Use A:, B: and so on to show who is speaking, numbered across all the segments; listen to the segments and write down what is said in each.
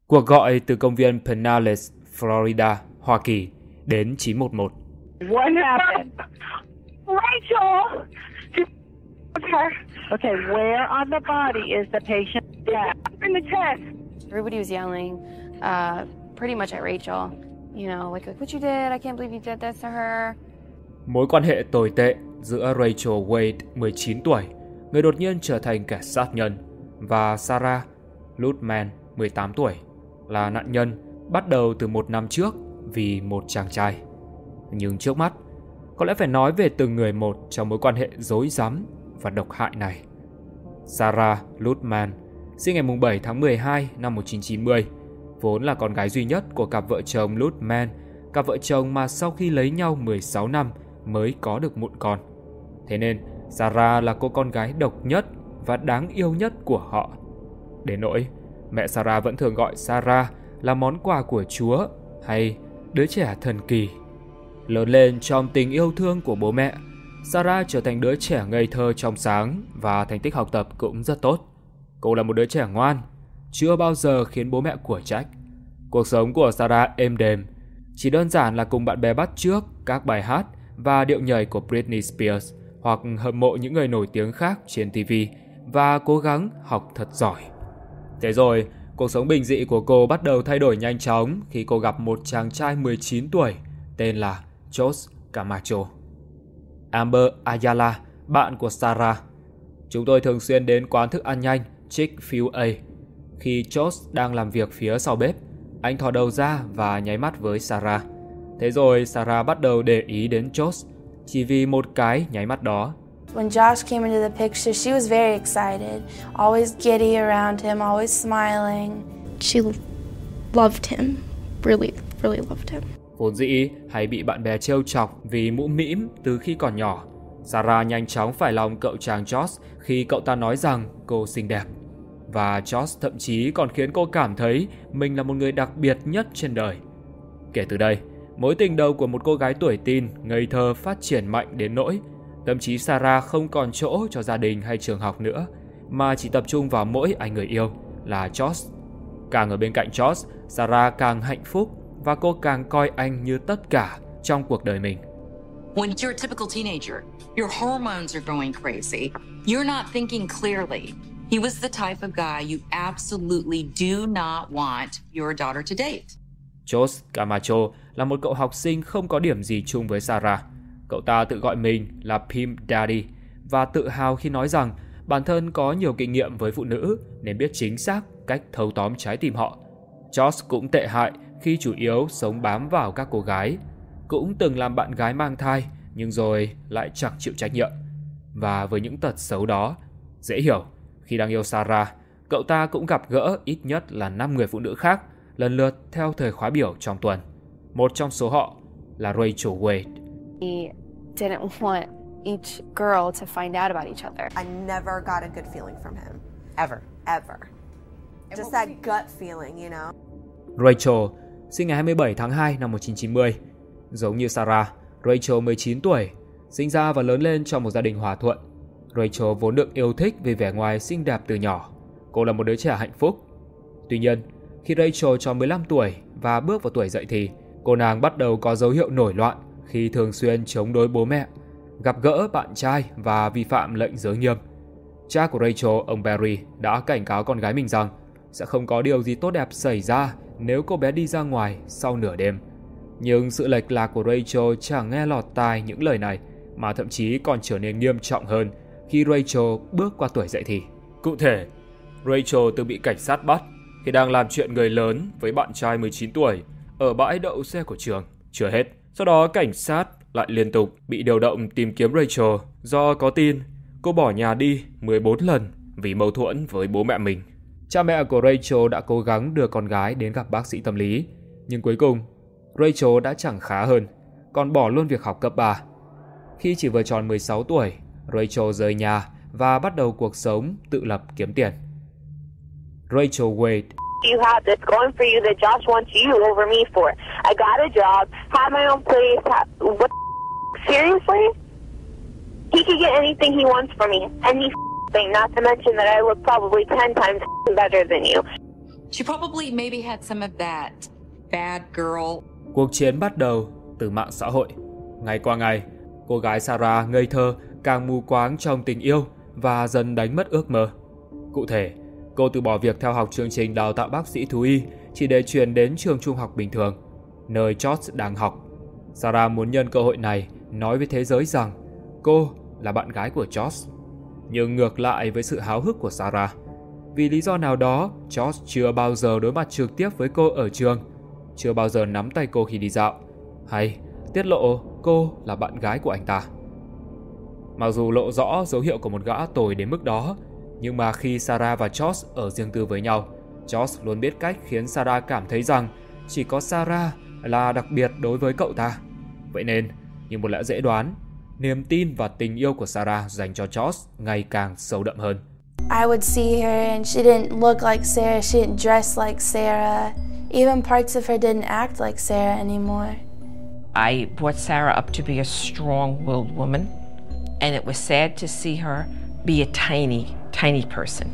A: Cuộc gọi từ công viên Pinellas, Florida, Hoa Kỳ đến 911.
B: What happened?
C: Rachel!
B: Okay, where on the body is the patient dead?
C: In the chest.
D: Everybody was yelling, pretty much at Rachel. You know, like what you did, I can't believe you did this to her.
A: Mối quan hệ tồi tệ giữa Rachel Wade, 19 tuổi, người đột nhiên trở thành kẻ sát nhân, và Sarah Lutman, 18 tuổi, là nạn nhân, bắt đầu từ 1 năm trước vì một chàng trai. Nhưng trước mắt, có lẽ phải nói về từng người một trong mối quan hệ rối rắm và độc hại này. Sarah Lutman, sinh ngày 7 tháng 12 năm 1990, vốn là con gái duy nhất của cặp vợ chồng Lutman, cặp vợ chồng mà sau khi lấy nhau 16 năm mới có được mụn con. Thế nên, Sarah là cô con gái độc nhất và đáng yêu nhất của họ. Đến nỗi, mẹ Sarah vẫn thường gọi Sarah là món quà của Chúa hay đứa trẻ thần kỳ. Lớn lên trong tình yêu thương của bố mẹ, Sarah trở thành đứa trẻ ngây thơ trong sáng và thành tích học tập cũng rất tốt. Cô là một đứa trẻ ngoan, chưa bao giờ khiến bố mẹ của trách. Cuộc sống của Sarah êm đềm, chỉ đơn giản là cùng bạn bè bắt chước các bài hát và điệu nhảy của Britney Spears hoặc hâm mộ những người nổi tiếng khác trên TV và cố gắng học thật giỏi. Thế rồi, cuộc sống bình dị của cô bắt đầu thay đổi nhanh chóng khi cô gặp một chàng trai 19 tuổi tên là Josh Camacho. Amber Ayala, bạn của Sarah. Chúng tôi thường xuyên đến quán thức ăn nhanh Chick-fil-A. Khi Josh đang làm việc phía sau bếp, anh thò đầu ra và nháy mắt với Sarah. Thế rồi Sarah bắt đầu để ý đến Josh chỉ vì một cái nháy mắt đó.
E: When Josh came into the picture, she was very excited, always giddy around him, always smiling.
F: She loved him, really loved him.
A: Vốn dĩ hay bị bạn bè trêu chọc vì mũm mĩm từ khi còn nhỏ, Sarah nhanh chóng phải lòng cậu chàng Josh khi cậu ta nói rằng cô xinh đẹp. Và Josh thậm chí còn khiến cô cảm thấy mình là một người đặc biệt nhất trên đời. Kể từ đây, mối tình đầu của một cô gái tuổi teen ngây thơ phát triển mạnh đến nỗi thậm chí Sarah không còn chỗ cho gia đình hay trường học nữa, mà chỉ tập trung vào mỗi anh người yêu là Josh. Càng ở bên cạnh Josh, Sarah càng hạnh phúc và cô càng coi anh như tất cả trong cuộc đời mình.
G: When you're a typical teenager, your hormones are going crazy. You're not thinking clearly. He was the type of guy you absolutely do not want your daughter to date.
A: Josh Camacho là một cậu học sinh không có điểm gì chung với Sarah. Cậu ta tự gọi mình là Pimp Daddy và tự hào khi nói rằng bản thân có nhiều kinh nghiệm với phụ nữ nên biết chính xác cách thâu tóm trái tim họ. Josh cũng tệ hại khi chủ yếu sống bám vào các cô gái. Cũng từng làm bạn gái mang thai nhưng rồi lại chẳng chịu trách nhiệm. Và với những tật xấu đó, dễ hiểu, khi đang yêu Sarah, cậu ta cũng gặp gỡ ít nhất là 5 người phụ nữ khác lần lượt theo thời khóa biểu trong tuần. Một trong số họ là Rachel Wade.
D: He didn't want each girl to find out about each other.
H: I never got a good feeling from him. Ever. Just that gut feeling, you know.
A: Rachel sinh ngày 27 tháng 2 năm 1990. Giống như Sarah, Rachel 19 tuổi, sinh ra và lớn lên trong một gia đình hòa thuận. Rachel vốn được yêu thích vì vẻ ngoài xinh đẹp từ nhỏ. Cô là một đứa trẻ hạnh phúc. Tuy nhiên, khi Rachel tròn 15 tuổi và bước vào tuổi dậy thì, cô nàng bắt đầu có dấu hiệu nổi loạn khi thường xuyên chống đối bố mẹ, gặp gỡ bạn trai và vi phạm lệnh giới nghiêm. Cha của Rachel, ông Barry, đã cảnh cáo con gái mình rằng sẽ không có điều gì tốt đẹp xảy ra nếu cô bé đi ra ngoài sau nửa đêm. Nhưng sự lệch lạc của Rachel chẳng nghe lọt tai những lời này, mà thậm chí còn trở nên nghiêm trọng hơn khi Rachel bước qua tuổi dậy thì. Cụ thể, Rachel từng bị cảnh sát bắt khi đang làm chuyện người lớn với bạn trai 19 tuổi ở bãi đậu xe của trường. Chưa hết, sau đó cảnh sát lại liên tục bị điều động tìm kiếm Rachel do có tin cô bỏ nhà đi 14 lần vì mâu thuẫn với bố mẹ mình. Cha mẹ của Rachel đã cố gắng đưa con gái đến gặp bác sĩ tâm lý, nhưng cuối cùng Rachel đã chẳng khá hơn, còn bỏ luôn việc học cấp 3. Khi chỉ vừa tròn 16 tuổi, Rachel rời nhà và bắt đầu cuộc sống tự lập kiếm tiền. Rachel Wade.
C: You have this going for you that Josh wants you over me for. I got a job, had my own place. What? Seriously? He could get anything he wants from me. Any thing, not to mention that I look probably 10 times better than you.
G: She probably maybe had some of that bad girl.
A: Cuộc chiến bắt đầu từ mạng xã hội. Ngày qua ngày, cô gái Sarah ngây thơ càng mù quáng trong tình yêu và dần đánh mất ước mơ. Cụ thể, cô từ bỏ việc theo học chương trình đào tạo bác sĩ thú y chỉ để chuyển đến trường trung học bình thường, nơi George đang học. Sarah muốn nhân cơ hội này nói với thế giới rằng cô là bạn gái của George. Nhưng ngược lại với sự háo hức của Sarah, vì lý do nào đó, George chưa bao giờ đối mặt trực tiếp với cô ở trường, chưa bao giờ nắm tay cô khi đi dạo, hay tiết lộ cô là bạn gái của anh ta. Mặc dù lộ rõ dấu hiệu của một gã tồi đến mức đó, nhưng mà khi Sarah và George ở riêng tư với nhau, George luôn biết cách khiến Sarah cảm thấy rằng chỉ có Sarah là đặc biệt đối với cậu ta. Vậy nên, như một lẽ dễ đoán, niềm tin và tình yêu của Sarah dành cho George ngày càng sâu đậm hơn.
E: I would see her and she didn't look like Sarah, she didn't dress like Sarah. Even parts of her didn't act like Sarah anymore.
I: I brought Sarah up to be a strong-willed woman, and it was sad to see her be a tiny person.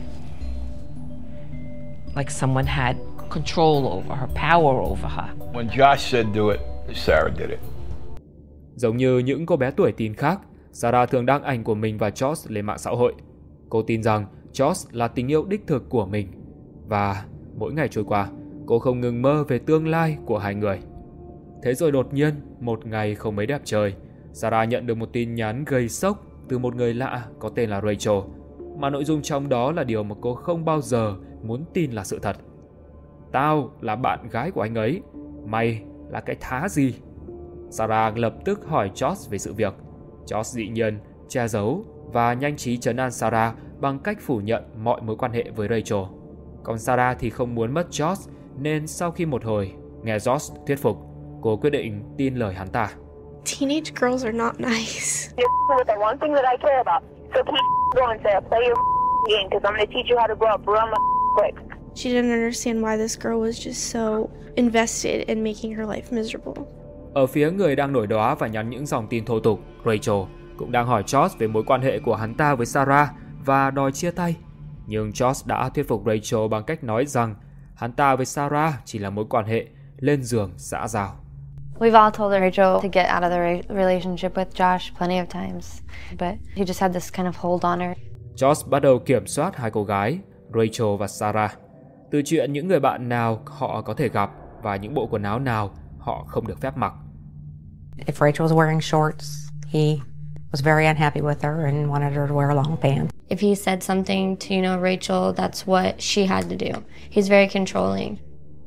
I: Like someone had control over her, power over her.
J: When Josh said do it, Sarah did it.
A: Giống như những cô bé tuổi teen khác, Sarah thường đăng ảnh của mình và George lên mạng xã hội. Cô tin rằng George là tình yêu đích thực của mình. Và mỗi ngày trôi qua, cô không ngừng mơ về tương lai của hai người. Thế rồi đột nhiên, một ngày không mấy đẹp trời, Sarah nhận được một tin nhắn gây sốc từ một người lạ có tên là Rachel, mà nội dung trong đó là điều mà cô không bao giờ muốn tin là sự thật. Tao là bạn gái của anh ấy, mày là cái thá gì? Sarah lập tức hỏi George về sự việc. George dĩ nhiên che giấu và nhanh trí trấn an Sarah bằng cách phủ nhận mọi mối quan hệ với Rachel. Còn Sarah thì không muốn mất George, nên sau khi một hồi nghe George thuyết phục, cô quyết định tin lời hắn ta.
F: Teenage girls are not nice.
C: You're with the one thing that I care about. So keep going, Sarah. Play your game, because I'm going to teach you how to grow up real quick.
F: She didn't understand why this girl was just so invested in making her life miserable.
A: Ở phía người đang nổi đoá và nhắn những dòng tin thô tục, Rachel cũng đang hỏi George về mối quan hệ của hắn ta với Sarah và đòi chia tay. Nhưng George đã thuyết phục Rachel bằng cách nói rằng hắn ta với Sarah chỉ là mối quan hệ lên giường xã giao.
D: We've all told Rachel to get out of the relationship with Josh plenty of times, but he just had this kind of hold on her.
A: George bắt đầu kiểm soát hai cô gái, Rachel và Sarah, từ chuyện những người bạn nào họ có thể gặp và những bộ quần áo nào họ không được phép mặc.
K: If Rachel was wearing shorts, he was very unhappy with her and wanted her to wear long pants.
D: If he said something to, Rachel, that's what she had to do. He's very controlling.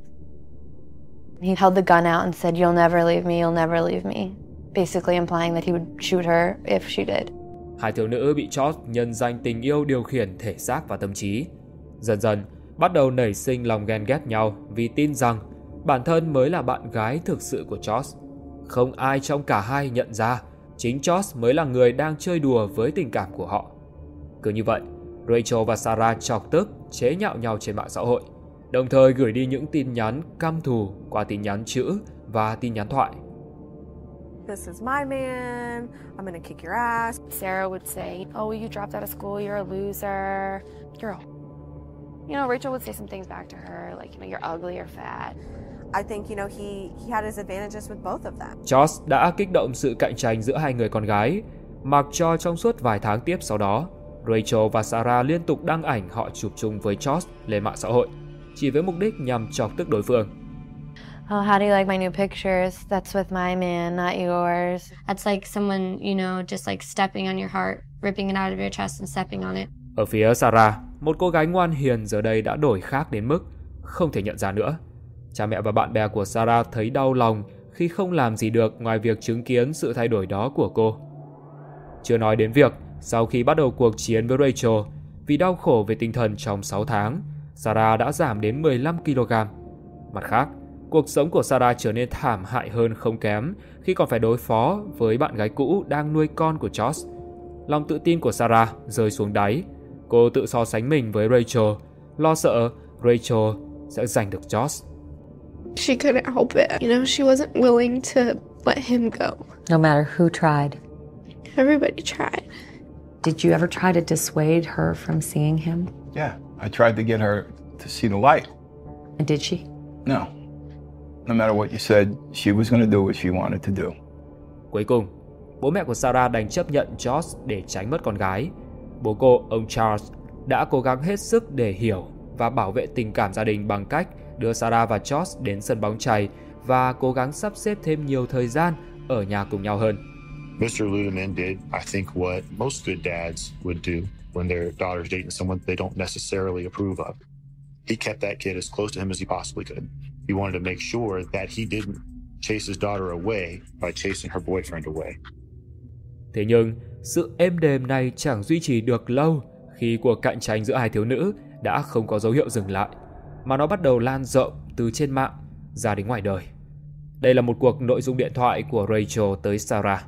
D: He held the gun out and said, "You'll never leave me, you'll never leave me." Basically implying that he would shoot her if she did.
A: Hai thiếu nữ bị George nhân danh tình yêu điều khiển thể xác và tâm trí. Dần dần, bắt đầu nảy sinh lòng ghen ghét nhau vì tin rằng bản thân mới là bạn gái thực sự của George. Không ai trong cả hai nhận ra chính George mới là người đang chơi đùa với tình cảm của họ. Cứ như vậy, Rachel và Sarah chọc tức chế nhạo nhau trên mạng xã hội, đồng thời gửi đi những tin nhắn căm thù qua tin nhắn chữ và tin nhắn thoại.
H: This is my man. I'm gonna kick your ass.
D: Sarah would say, "Oh, you dropped out of school. You're a loser. Girl." Rachel would say some things back to her, like, you're ugly or fat.
H: I think, he had his advantages with both of them.
A: George đã kích động sự cạnh tranh giữa hai người con gái, mặc cho trong suốt vài tháng tiếp sau đó, Rachel và Sarah liên tục đăng ảnh họ chụp chung với George lên mạng xã hội, chỉ với mục đích nhằm chọc tức đối phương.
D: Oh, how do you like my new pictures? That's with my man, not yours. That's like someone, just like stepping on your heart, ripping it out of your chest and stepping on it.
A: Ở phía Sarah, một cô gái ngoan hiền giờ đây đã đổi khác đến mức không thể nhận ra nữa. Cha mẹ và bạn bè của Sarah thấy đau lòng khi không làm gì được ngoài việc chứng kiến sự thay đổi đó của cô. Chưa nói đến việc, sau khi bắt đầu cuộc chiến với Rachel, vì đau khổ về tinh thần trong 6 tháng, Sarah đã giảm đến 15 kg. Mặt khác, cuộc sống của Sarah trở nên thảm hại hơn không kém khi còn phải đối phó với bạn gái cũ đang nuôi con của George. Lòng tự tin của Sarah rơi xuống đáy. Cô tự so sánh mình với Rachel, lo sợ Rachel sẽ giành được George.
F: She couldn't help it. She wasn't willing to let him go.
K: No matter who tried.
F: Everybody tried.
K: Did you ever try to dissuade her from seeing him?
J: Yeah, I tried to get her to see the light.
K: And did she?
J: No. No matter what you said, she was going to do what she wanted to do.
A: Cuối cùng, bố mẹ của Sarah đành chấp nhận Josh để tránh mất con gái. Bố cô, ông Charles, đã cố gắng hết sức để hiểu và bảo vệ tình cảm gia đình bằng cách đưa Sarah và Josh đến sân bóng chày và cố gắng sắp xếp thêm nhiều thời gian ở nhà cùng nhau hơn.
L: Mr. Ludeman did, I think, what most good dads would do when their daughter's dating someone they don't necessarily approve of. He kept that kid as close to him as he possibly could. He wanted to make sure that he didn't chase his daughter away by chasing her boyfriend away.
A: Thế nhưng, sự êm đềm này chẳng duy trì được lâu khi cuộc cạnh tranh giữa hai thiếu nữ đã không có dấu hiệu dừng lại, mà nó bắt đầu lan rộng từ trên mạng ra đến ngoài đời. Đây là một cuộc nội dung điện thoại của Rachel tới Sarah.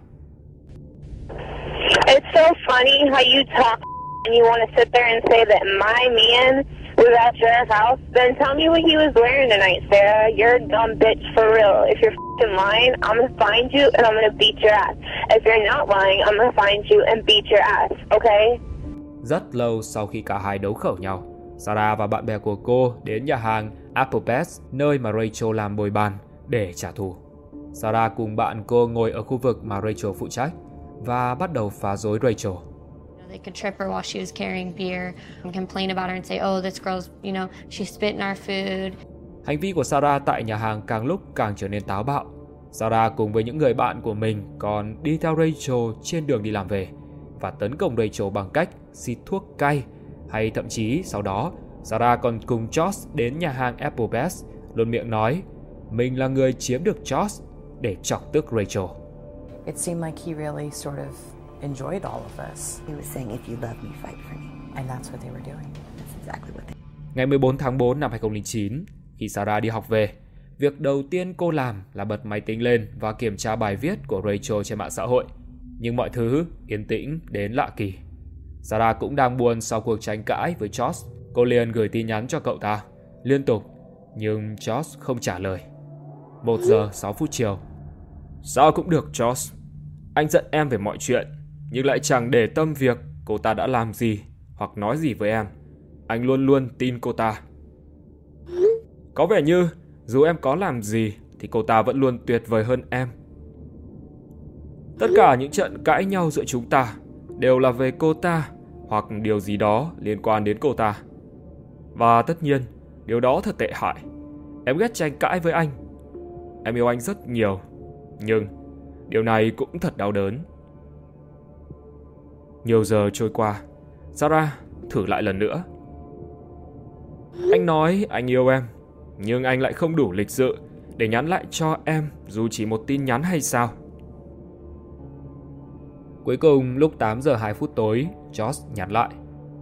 C: It's so funny how you talk and you want to sit there and say that my man was at your house. Then tell me what he was wearing tonight, Sarah. You're a dumb bitch for real. If you're f***ing lying, I'm going to find you and I'm going to beat your ass. If you're not lying, I'm going to find you and beat your ass, okay?
A: Rất lâu sau khi cả hai đấu khẩu nhau, Sarah và bạn bè của cô đến nhà hàng Applebee's, nơi mà Rachel làm bồi bàn, để trả thù. Sarah cùng bạn cô ngồi ở khu vực mà Rachel phụ trách và bắt đầu phá rối Rachel.
D: They could trip her while she was carrying beer and complain about her and say, oh, this girl's, she spit in our food.
A: Hành vi của Sarah tại nhà hàng càng lúc càng trở nên táo bạo. Sarah cùng với những người bạn của mình còn đi theo Rachel trên đường đi làm về và tấn công Rachel bằng cách xịt thuốc cay, hay thậm chí sau đó Sarah còn cùng Josh đến nhà hàng Applebee's, luôn miệng nói mình là người chiếm được Josh để chọc tức Rachel.
M: It seemed like he really sort of enjoyed all of us. He was saying, if you love me, fight for me. And that's what they were doing. That's exactly what they...
A: Ngày 14 tháng 4 năm 2009, khi Sarah đi học về, việc đầu tiên cô làm là bật máy tính lên và kiểm tra bài viết của Rachel trên mạng xã hội. Nhưng mọi thứ yên tĩnh đến lạ kỳ. Sarah cũng đang buồn sau cuộc tranh cãi với Josh. Cô liền gửi tin nhắn cho cậu ta liên tục, nhưng Josh không trả lời. 1 giờ 6 phút chiều. Sao cũng được Josh. Anh giận em về mọi chuyện, nhưng lại chẳng để tâm việc cô ta đã làm gì hoặc nói gì với em. Anh luôn luôn tin cô ta. Có vẻ như dù em có làm gì thì cô ta vẫn luôn tuyệt vời hơn em. Tất cả những trận cãi nhau giữa chúng ta đều là về cô ta hoặc điều gì đó liên quan đến cô ta. Và tất nhiên, điều đó thật tệ hại. Em ghét tranh cãi với anh. Em yêu anh rất nhiều, nhưng điều này cũng thật đau đớn. Nhiều giờ trôi qua, Sarah thử lại lần nữa. Anh nói anh yêu em, nhưng anh lại không đủ lịch sự để nhắn lại cho em dù chỉ một tin nhắn hay sao? Cuối cùng lúc 8 giờ 2 phút tối, Josh nhắn lại.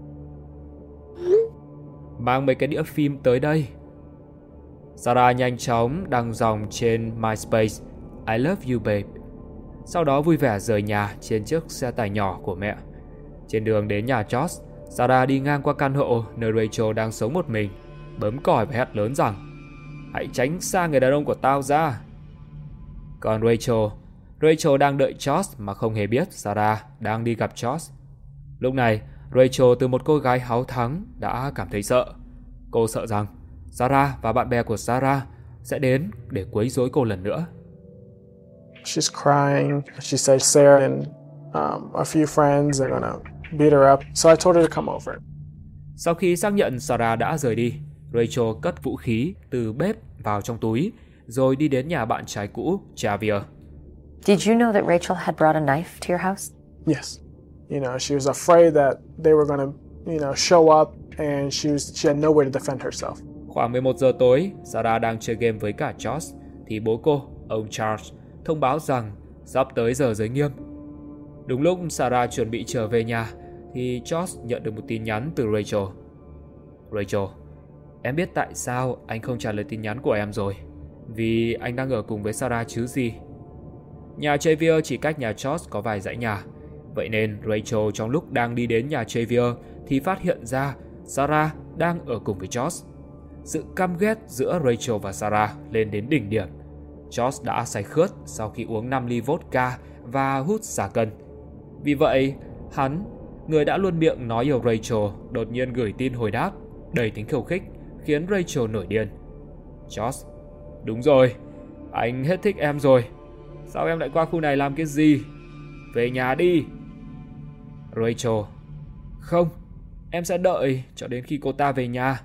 A: Mang mấy cái đĩa phim tới đây. Sarah nhanh chóng đăng dòng trên MySpace I love you babe. Sau đó vui vẻ rời nhà trên chiếc xe tải nhỏ của mẹ. Trên đường đến nhà Josh, Sarah đi ngang qua căn hộ nơi Rachel đang sống một mình, bấm còi và hét lớn rằng hãy tránh xa người đàn ông của tao ra. Còn Rachel đang đợi Josh mà không hề biết Sarah đang đi gặp Josh. Lúc này, Rachel từ một cô gái háo thắng đã cảm thấy sợ. Cô sợ rằng Sarah và bạn bè của Sarah sẽ đến để quấy rối cô lần nữa.
N: She's crying. She said Sarah and a few friends are gonna beat her up. So I told her to come over.
A: Sau khi xác nhận Sarah đã rời đi, Rachel cất vũ khí từ bếp vào trong túi rồi đi đến nhà bạn trai cũ, Javier.
O: Did you know that Rachel had brought a knife to your house?
N: Yes. She was afraid that they were gonna, show up and she had no way to defend herself.
A: Khoảng 11 giờ tối, Sarah đang chơi game với cả Josh thì bố cô, ông Charles, thông báo rằng sắp tới giờ giới nghiêm. Đúng lúc Sarah chuẩn bị trở về nhà thì Josh nhận được một tin nhắn từ Rachel. Rachel, em biết tại sao anh không trả lời tin nhắn của em rồi. Vì anh đang ở cùng với Sarah chứ gì. Nhà Javier chỉ cách nhà Josh có vài dãy nhà. Vậy nên Rachel trong lúc đang đi đến nhà Javier thì phát hiện ra Sarah đang ở cùng với Josh. Sự căm ghét giữa Rachel và Sarah lên đến đỉnh điểm. Josh đã say khướt sau khi uống 5 ly vodka và hút xà cân. Vì vậy, hắn, người đã luôn miệng nói yêu Rachel, đột nhiên gửi tin hồi đáp đầy tính khiêu khích, khiến Rachel nổi điên. Josh: Đúng rồi, anh hết thích em rồi. Sao em lại qua khu này làm cái gì? Về nhà đi. Rachel: Không, em sẽ đợi cho đến khi cô ta về nhà.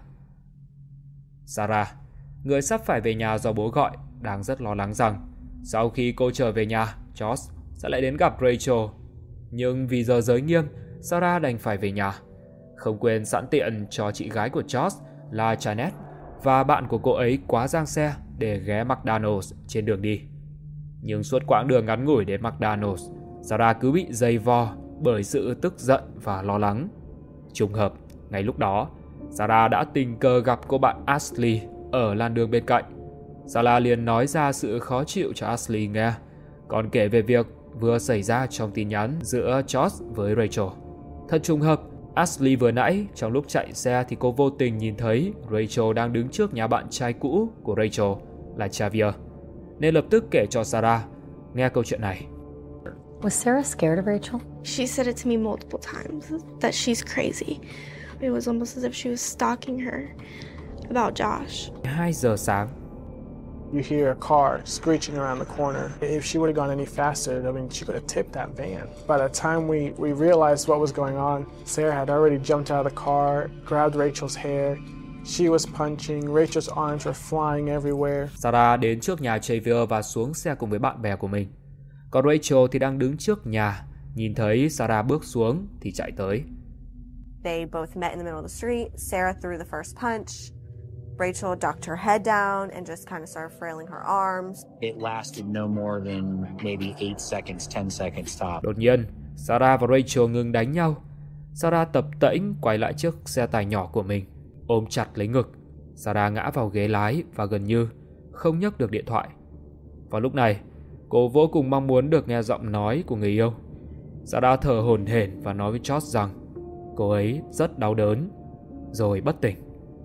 A: Sarah, người sắp phải về nhà do bố gọi, đang rất lo lắng rằng sau khi cô trở về nhà, Josh sẽ lại đến gặp Rachel. Nhưng vì giờ giới nghiêm, Sarah đành phải về nhà. Không quên sẵn tiện cho chị gái của Josh là Janet và bạn của cô ấy quá giang xe để ghé McDonald's trên đường đi. Nhưng suốt quãng đường ngắn ngủi đến McDonald's, Sarah cứ bị dày vò bởi sự tức giận và lo lắng. Trùng hợp, ngay lúc đó, Sarah đã tình cờ gặp cô bạn Ashley ở làn đường bên cạnh. Sarah liền nói ra sự khó chịu cho Ashley nghe, còn kể về việc vừa xảy ra trong tin nhắn giữa Josh với Rachel. Thật trùng hợp, Ashley vừa nãy trong lúc chạy xe thì cô vô tình nhìn thấy Rachel đang đứng trước nhà bạn trai cũ của Rachel là Xavier, nên lập tức kể cho Sarah nghe câu chuyện này.
O: Was Sarah scared of Rachel?
F: She said it to me multiple times that she's crazy. It was almost as if she was stalking her about Josh.
A: 2 giờ sáng.
N: You hear a car screeching around the corner. If she would have gone any faster, I mean, she could have tipped that van. By the time we realized what was going on, Sarah had already jumped out of the car, grabbed Rachel's hair. She was punching, Rachel's arms were flying everywhere.
A: Sarah đến trước nhà Xavier và xuống xe cùng với bạn bè của mình. Còn Rachel thì đang đứng trước nhà, nhìn thấy Sarah bước xuống thì chạy tới.
H: They both met in the middle of the street. Sarah threw the first punch. Rachel ducked her head down and just kind of started flailing her arms.
P: It lasted no more than maybe 8 seconds, 10 seconds top.
A: Đột nhiên, Sarah và Rachel ngừng đánh nhau. Sarah tập tễnh quay lại chiếc xe tải nhỏ của mình, ôm chặt lấy ngực. Sarah ngã vào ghế lái và gần như không nhấc được điện thoại. Vào lúc này, cô vô cùng mong muốn được nghe giọng nói của người yêu. Sarah thở hổn hển và nói với Josh rằng cô ấy rất đau đớn, rồi bất tỉnh.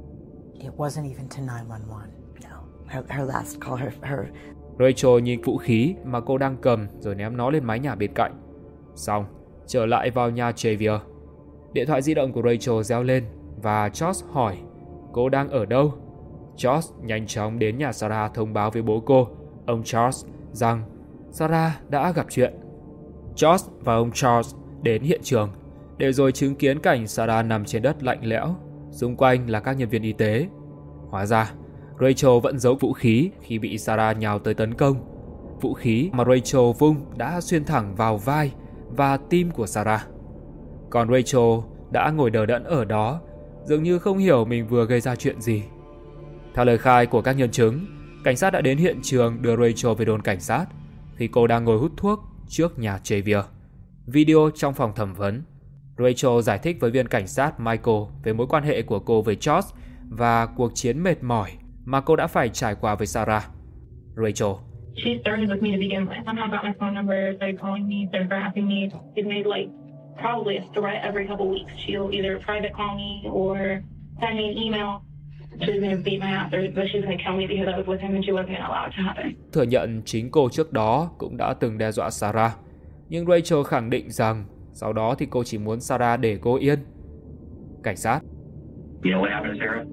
M: It wasn't even to 911. No, her last call, her.
A: Rachel nhìn vũ khí mà cô đang cầm rồi ném nó lên mái nhà bên cạnh. Xong, trở lại vào nhà Xavier. Điện thoại di động của Rachel reo lên và Josh hỏi cô đang ở đâu. Josh nhanh chóng đến nhà Sarah thông báo với bố cô, ông Charles, rằng Sarah đã gặp chuyện. Josh và ông Charles đến hiện trường để rồi chứng kiến cảnh Sarah nằm trên đất lạnh lẽo, xung quanh là các nhân viên y tế. Hóa ra, Rachel vẫn giấu vũ khí khi bị Sarah nhào tới tấn công. Vũ khí mà Rachel vung đã xuyên thẳng vào vai và tim của Sarah. Còn Rachel đã ngồi đờ đẫn ở đó, dường như không hiểu mình vừa gây ra chuyện gì. Theo lời khai của các nhân chứng, cảnh sát đã đến hiện trường đưa Rachel về đồn cảnh sát khi cô đang ngồi hút thuốc trước nhà Xavier. Video trong phòng thẩm vấn, Rachel giải thích với viên cảnh sát Michael về mối quan hệ của cô với Josh và cuộc chiến mệt mỏi mà cô đã phải trải qua với Sarah. Rachel:
Q: She started with me to begin with. Somehow got my phone number, started calling me, started harassing me. It made like probably a threat every couple weeks. She'll either private call me or send me an email. She was going to beat my ass, but she was going to kill me because I was with him and she wasn't going to allow it to happen.
A: Thừa nhận chính cô trước đó cũng đã từng đe dọa Sarah, nhưng Rachel khẳng định rằng sau đó thì cô chỉ muốn Sarah để cô yên. Cảnh sát:
R: You know what happened to Sarah?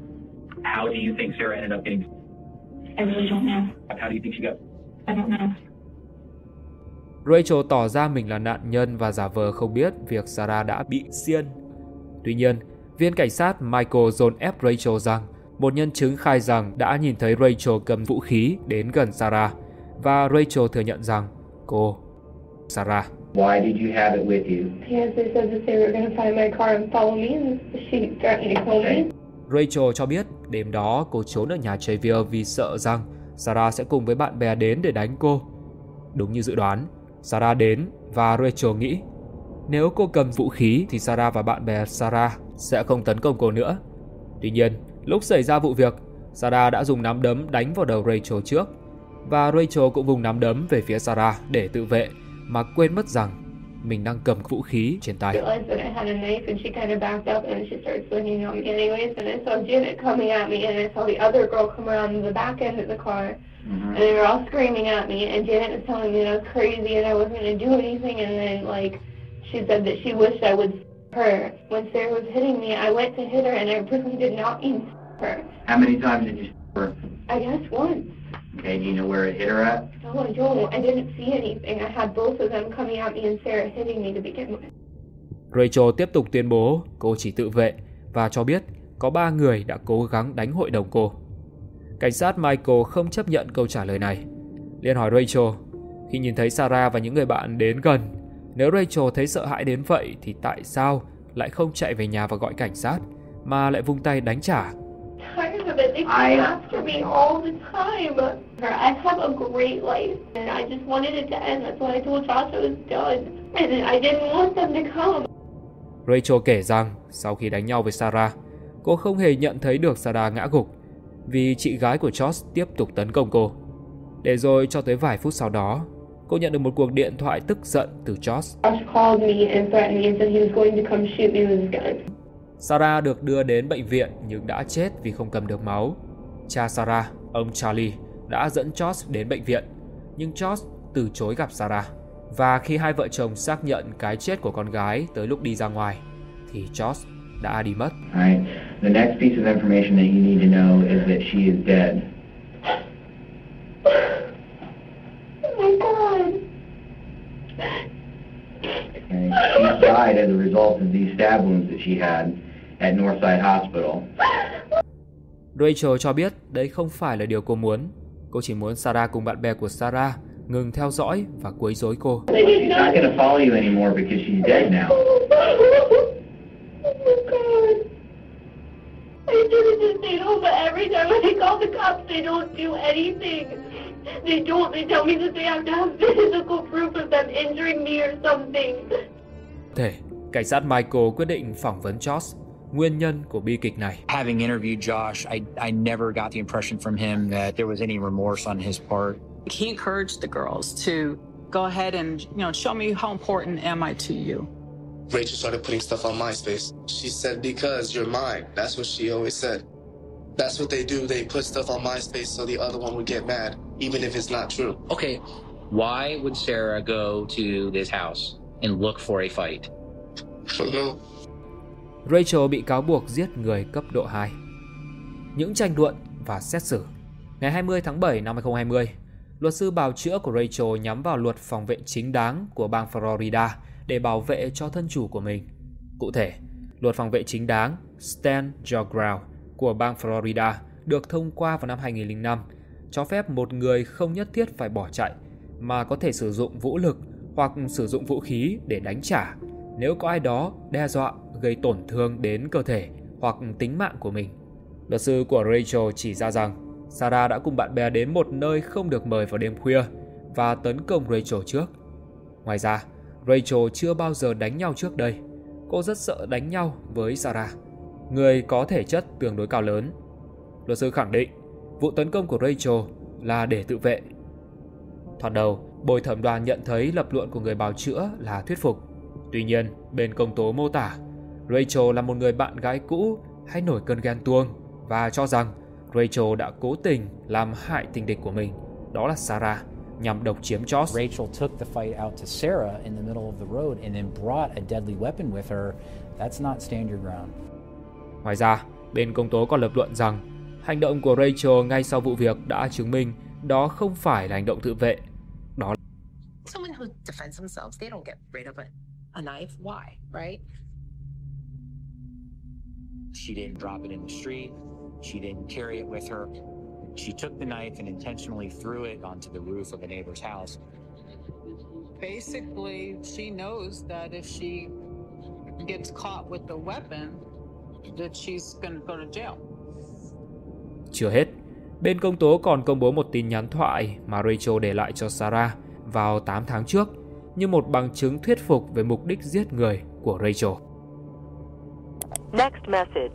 R: How do you think Sarah ended up getting?
Q: I really don't know.
R: How do you think she got?
Q: I don't know.
A: Rachel tỏ ra mình là nạn nhân và giả vờ không biết việc Sarah đã bị xiên. Tuy nhiên, viên cảnh sát Michael dồn ép Rachel rằng một nhân chứng khai rằng đã nhìn thấy Rachel cầm vũ khí đến gần Sarah và Rachel thừa nhận rằng cô, Sarah.
R: Why did you have it with you?
S: Because they said that they were going to find my car and follow me, and she threatened to kill me.
A: Rachel cho biết đêm đó cô trốn ở nhà Xavier vì sợ rằng Sarah sẽ cùng với bạn bè đến để đánh cô. Đúng như dự đoán, Sarah đến và Rachel nghĩ nếu cô cầm vũ khí thì Sarah và bạn bè Sarah sẽ không tấn công cô nữa. Tuy nhiên, lúc xảy ra vụ việc, Sarah đã dùng nắm đấm đánh vào đầu Rachel trước và Rachel cũng vùng nắm đấm về phía Sarah để tự vệ mà quên mất rằng mình đang cầm vũ khí trên tay.
S: And they were all screaming at me, and Janet was telling me that I was crazy and I wasn't going to do anything, and then, like, she said that she wished I would her. When Sarah was hitting me, I went to hit her, and I really did not mean her.
R: How many times did you
S: I guess once.
R: Okay, do you know where it hit her at?
S: No, I don't. I didn't see anything. I had both of them coming at me and Sarah hitting me to begin with.
A: Rachel tiếp tục tuyên bố cô chỉ tự vệ và cho biết có 3 người đã cố gắng đánh hội đồng cô. Cảnh sát Michael không chấp nhận câu trả lời này. Liền hỏi Rachel, khi nhìn thấy Sarah và những người bạn đến gần, nếu Rachel thấy sợ hãi đến vậy thì tại sao lại không chạy về nhà và gọi cảnh sát mà lại vung tay đánh trả?
S: They come after me all the time. I have a great life, and I just wanted it to end. That's why I told Josh I was done, and I didn't want them to come.
A: Rachel kể rằng sau khi đánh nhau với Sarah, cô không hề nhận thấy được Sarah ngã gục vì chị gái của Josh tiếp tục tấn công cô. Để rồi cho tới vài phút sau đó, cô nhận được một cuộc điện thoại tức giận từ Josh.
S: Josh called me and threatened me and said he was going to come shoot me with his gun.
A: Sarah được đưa đến bệnh viện nhưng đã chết vì không cầm được máu. Cha Sarah, ông Charlie, đã dẫn Josh đến bệnh viện, nhưng Josh từ chối gặp Sarah. Và khi hai vợ chồng xác nhận cái chết của con gái tới lúc đi ra ngoài, thì Josh đã đi mất.
R: Alright, the next piece of information that you need to know is that she is dead.
S: Oh my God.
R: Okay. She died as a result of these stab wounds that she had at Northside Hospital.
A: Rachel cho biết đấy không phải là điều cô muốn. Cô chỉ muốn Sarah cùng bạn bè của Sarah ngừng theo dõi và quấy rối cô.
R: She's not going to follow you anymore because she's dead now.
S: I should've just stayed home, but every time I call the cops, they don't do anything. They don't. They tell me that they have to have physical proof of them injuring me or something.
A: Cảnh sát Michael quyết định phỏng vấn Josh, nguyên nhân của bi kịch này.
P: Having interviewed Josh, I never got the impression from him that there was any remorse on his part.
T: He encouraged the girls to go ahead and, show me how important am I to you.
U: Rachel started putting stuff on MySpace. She said, because you're mine. That's what she always said. That's what they do. They put stuff on MySpace so the other one would get mad, even if it's not true.
P: Okay, why would Sarah go to this house and look for a fight?
U: I don't know.
A: Rachel bị cáo buộc giết người cấp độ 2. Những tranh luận và xét xử. Ngày 20 tháng 7 năm 2020, luật sư bào chữa của Rachel nhắm vào luật phòng vệ chính đáng của bang Florida để bảo vệ cho thân chủ của mình. Cụ thể, luật phòng vệ chính đáng Stand Your Ground của bang Florida được thông qua vào năm 2005, cho phép một người không nhất thiết phải bỏ chạy mà có thể sử dụng vũ lực hoặc sử dụng vũ khí để đánh trả nếu có ai đó đe dọa gây tổn thương đến cơ thể hoặc tính mạng của mình. Luật sư của Rachel chỉ ra rằng Sarah đã cùng bạn bè đến một nơi không được mời vào đêm khuya và tấn công Rachel trước. Ngoài ra, Rachel chưa bao giờ đánh nhau trước đây. Cô rất sợ đánh nhau với Sarah, người có thể chất tương đối cao lớn. Luật sư khẳng định vụ tấn công của Rachel là để tự vệ. Thoạt đầu, bồi thẩm đoàn nhận thấy lập luận của người bào chữa là thuyết phục. Tuy nhiên, bên công tố mô tả Rachel là một người bạn gái cũ hay nổi cơn ghen tuông và cho rằng Rachel đã cố tình làm hại tình địch của mình, đó là Sarah, nhằm độc chiếm Josh.
P: Rachel took the fight out to Sarah in the middle of the road and then brought a deadly weapon with her. That's not stand your ground.
A: Ngoài ra, bên công tố còn lập luận rằng hành động của Rachel ngay sau vụ việc đã chứng minh đó không phải là hành động tự vệ. Đó là
I: someone who defends themselves, they don't get rid of a knife. Why, right?
P: She didn't drop it in the street. She didn't carry it with her. She took the knife and intentionally threw it onto the roof of a neighbor's house.
T: Basically, she knows that if she gets caught with the weapon, that she's going to go to jail.
A: Chưa hết, bên công tố còn công bố một tin nhắn thoại mà Rachel để lại cho Sarah vào 8 tháng trước như một bằng chứng thuyết phục về mục đích giết người của Rachel.
C: Next message.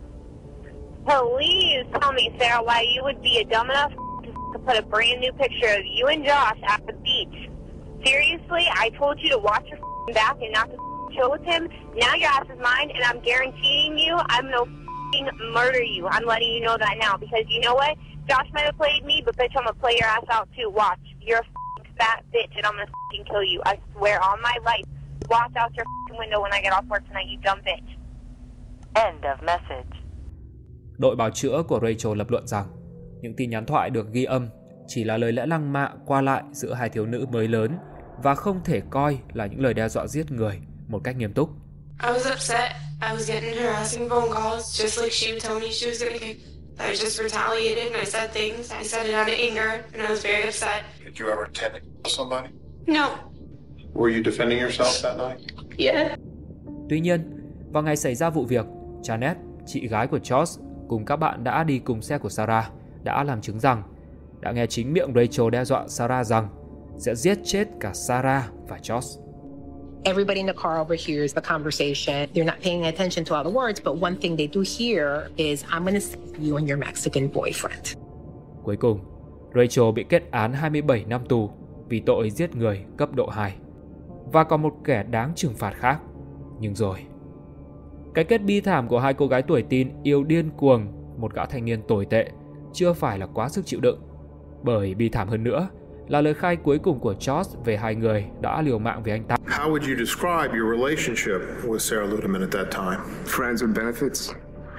C: Please tell me, Sarah, why you would be a dumb enough to put a brand new picture of you and Josh at the beach. Seriously, I told you to watch your back and not to chill with him. Now your ass is mine, and I'm guaranteeing you I'm gonna murder you. I'm letting you know that now, because you know what? Josh might have played me, but bitch, I'm gonna play your ass out too. Watch. You're a fat bitch, and I'm gonna kill you. I swear on my life. Watch out your window when I get off work tonight, you dumb bitch. End of message.
A: Đội bào chữa của Rachel lập luận rằng Những tin nhắn thoại được ghi âm chỉ là lời lẽ lăng mạ qua lại giữa hai thiếu nữ mới lớn và không thể coi là những lời đe dọa giết người một cách nghiêm túc.
F: I was upset. I was getting harassing phone calls just like she would tell me she was going to kick. I just retaliated and I said things. I said it out of anger and I was very upset.
L: Did you ever intend to kill somebody?
F: No.
L: Were you defending yourself that night?
F: Yeah.
A: Tuy nhiên, vào ngày xảy ra vụ việc, Janet, chị gái của Josh, cùng các bạn đã đi cùng xe của Sarah, đã làm chứng rằng đã nghe chính miệng Rachel đe dọa Sarah rằng sẽ giết chết cả Sarah và Josh.
B: Everybody in the car overhears the conversation. They're not paying attention to all the words, but one thing they do hear is, I'm going to save you and your Mexican boyfriend.
A: Cuối cùng, Rachel bị kết án 27 năm tù vì tội giết người cấp độ 2. Và còn một kẻ đáng trừng phạt khác. Nhưng rồi, cái kết bi thảm của hai cô gái tuổi teen yêu điên cuồng một gã thanh niên tồi tệ chưa phải là quá sức chịu đựng. Bởi bi thảm hơn nữa là lời khai cuối cùng của Josh về hai người đã liều mạng với anh ta.
L: How would you describe your relationship with Sarah Ludeman at that time?
N: Friends with benefits.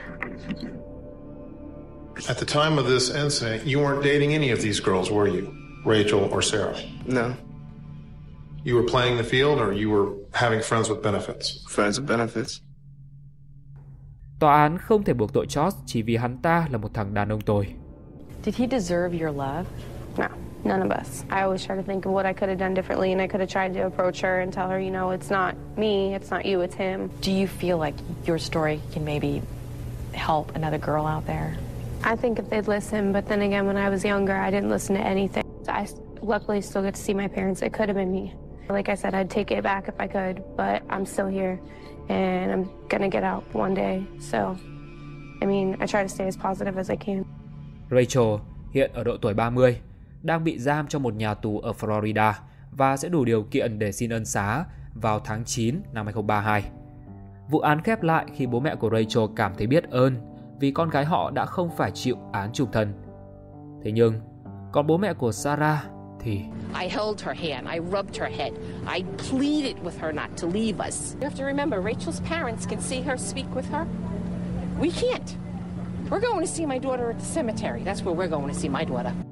L: At the time of this incident, you weren't dating any of these girls, were you? Rachel or Sarah?
N: No.
L: You were playing the field or you were having friends with benefits?
N: Friends with benefits.
A: Tòa án không thể buộc tội Josh chỉ vì hắn ta là một thằng đàn ông tồi.
M: Did he deserve your love?
F: No, none of us. I always try to think of what I could have done differently, and I could have tried to approach her and tell her, you know, it's not me, it's not you, it's him.
M: Do you feel like your story can maybe help another girl out there?
F: I think if they'd listen, but then again, when I was younger, I didn't listen to anything. I luckily still get to see my parents. It could have been me. Like I said, I'd take it back if I could, but I'm still here, and I'm gonna get out one day. So, I mean, I try to stay as positive as I can.
A: Rachel hiện ở độ tuổi 30, đang bị giam trong một nhà tù ở Florida và sẽ đủ điều kiện để xin ân xá vào tháng 9 năm 2032. Vụ án khép lại khi bố mẹ của Rachel cảm thấy biết ơn vì con gái họ đã không phải chịu án chung thân. Thế nhưng, còn bố mẹ của Sarah thì...
I: I held her hand, I rubbed her head, I pleaded with her not to leave us. You have to remember, Rachel's parents can see her, speak with her. We can't. We're going to see my daughter at the cemetery. That's where we're going to see my daughter.